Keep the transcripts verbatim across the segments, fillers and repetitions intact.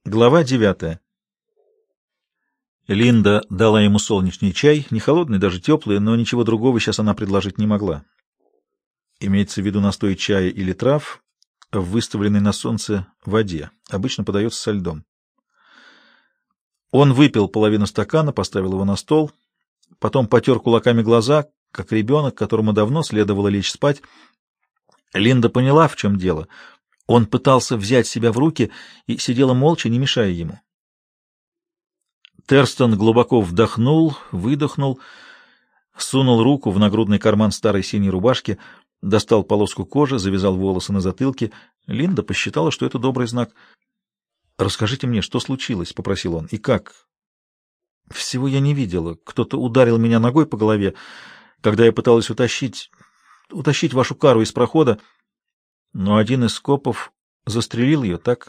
Глава девятая. Линда дала ему солнечный чай, не холодный, даже теплый, но ничего другого сейчас она предложить не могла. Имеется в виду настой чая или трав в выставленной на солнце воде. Обычно подается со льдом. Он выпил половину стакана, поставил его на стол, потом потер кулаками глаза, как ребенок, которому давно следовало лечь спать. Линда поняла, в чем дело. Он пытался взять себя в руки и сидела молча, не мешая ему. Терстон глубоко вдохнул, выдохнул, сунул руку в нагрудный карман старой синей рубашки, достал полоску кожи, завязал волосы на затылке. Линда посчитала, что это добрый знак. «Расскажите мне, что случилось?» — попросил он. «И как?» «Всего я не видела. Кто-то ударил меня ногой по голове, когда я пыталась утащить... утащить вашу кару из прохода, но один из копов застрелил ее, так?»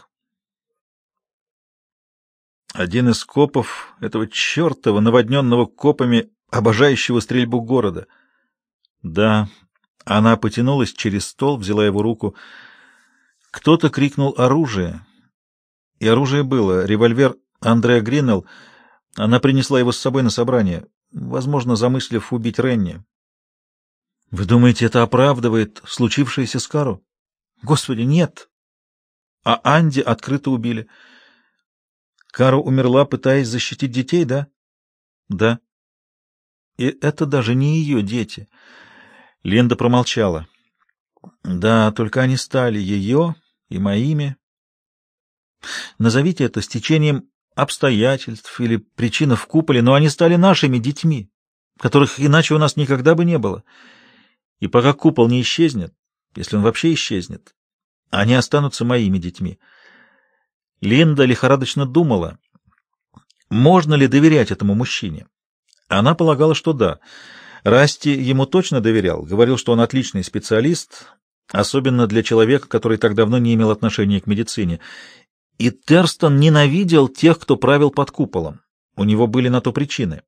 Один из копов этого чертова, наводненного копами, обожающего стрельбу города. Да, она потянулась через стол, взяла его руку. Кто-то крикнул «оружие!» И оружие было. Револьвер Андреа Гринелл. Она принесла его с собой на собрание, возможно, замыслив убить Ренни. Вы думаете, это оправдывает случившееся с Кару? Господи, нет! А Анди открыто убили. Кару умерла, пытаясь защитить детей, да? Да. И это даже не ее дети. Линда промолчала. Да, только они стали ее и моими. Назовите это стечением обстоятельств или причина в куполе, но они стали нашими детьми, которых иначе у нас никогда бы не было. И пока купол не исчезнет, если он вообще исчезнет, они останутся моими детьми. Линда лихорадочно думала, можно ли доверять этому мужчине. Она полагала, что да. Расти ему точно доверял, говорил, что он отличный специалист, особенно для человека, который так давно не имел отношения к медицине. И Терстон ненавидел тех, кто правил под куполом. У него были на то причины.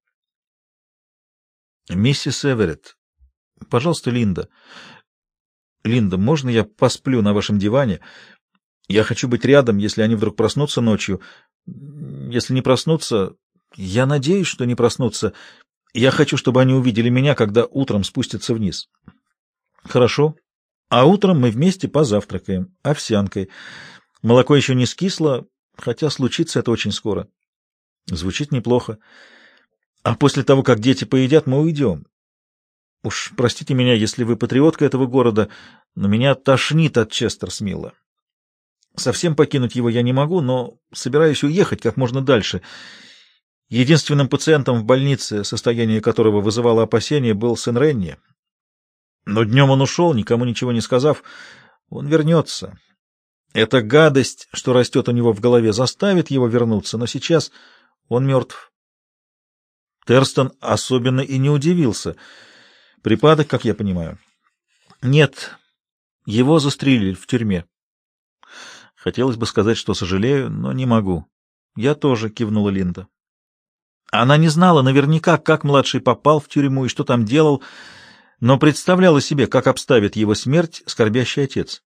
«Миссис Эверетт, пожалуйста, Линда. Линда, можно я посплю на вашем диване? Я хочу быть рядом, если они вдруг проснутся ночью. Если не проснутся, я надеюсь, что не проснутся. Я хочу, чтобы они увидели меня, когда утром спустятся вниз». «Хорошо. А утром мы вместе позавтракаем овсянкой. Молоко еще не скисло, хотя случится это очень скоро». Звучит неплохо. «А после того, как дети поедят, мы уйдем. Уж простите меня, если вы патриотка этого города, но меня тошнит от Честерсмилла. Совсем покинуть его я не могу, но собираюсь уехать как можно дальше. Единственным пациентом в больнице, состояние которого вызывало опасения, был сын Ренни. Но днем он ушел, никому ничего не сказав. Он вернется. Эта гадость, что растет у него в голове, заставит его вернуться, но сейчас он мертв». Терстон особенно и не удивился. Припадок, как я понимаю. Нет, его застрелили в тюрьме. Хотелось бы сказать, что сожалею, но не могу. Я тоже, кивнула Линда. Она не знала наверняка, как младший попал в тюрьму и что там делал, но представляла себе, как обставит его смерть скорбящий отец.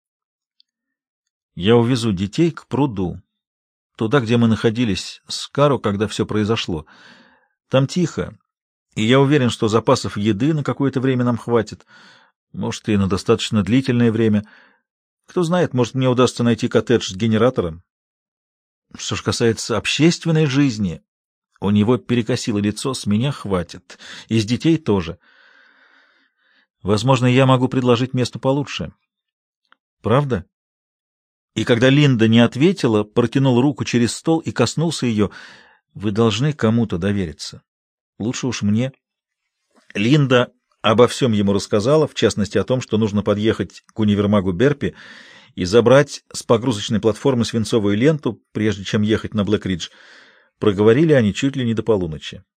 Я увезу детей к пруду, туда, где мы находились с Кару, когда все произошло. Там тихо, и я уверен, что запасов еды на какое-то время нам хватит, может, и на достаточно длительное время. Кто знает, может, мне удастся найти коттедж с генератором. Что ж касается общественной жизни, у него перекосило лицо, с меня хватит, и с детей тоже. Возможно, я могу предложить место получше. Правда? И когда Линда не ответила, протянул руку через стол и коснулся ее. Вы должны кому-то довериться. Лучше уж мне. Линда обо всем ему рассказала, в частности о том, что нужно подъехать к универмагу Берпи и забрать с погрузочной платформы свинцовую ленту, прежде чем ехать на Блэк-Ридж. Проговорили они чуть ли не до полуночи.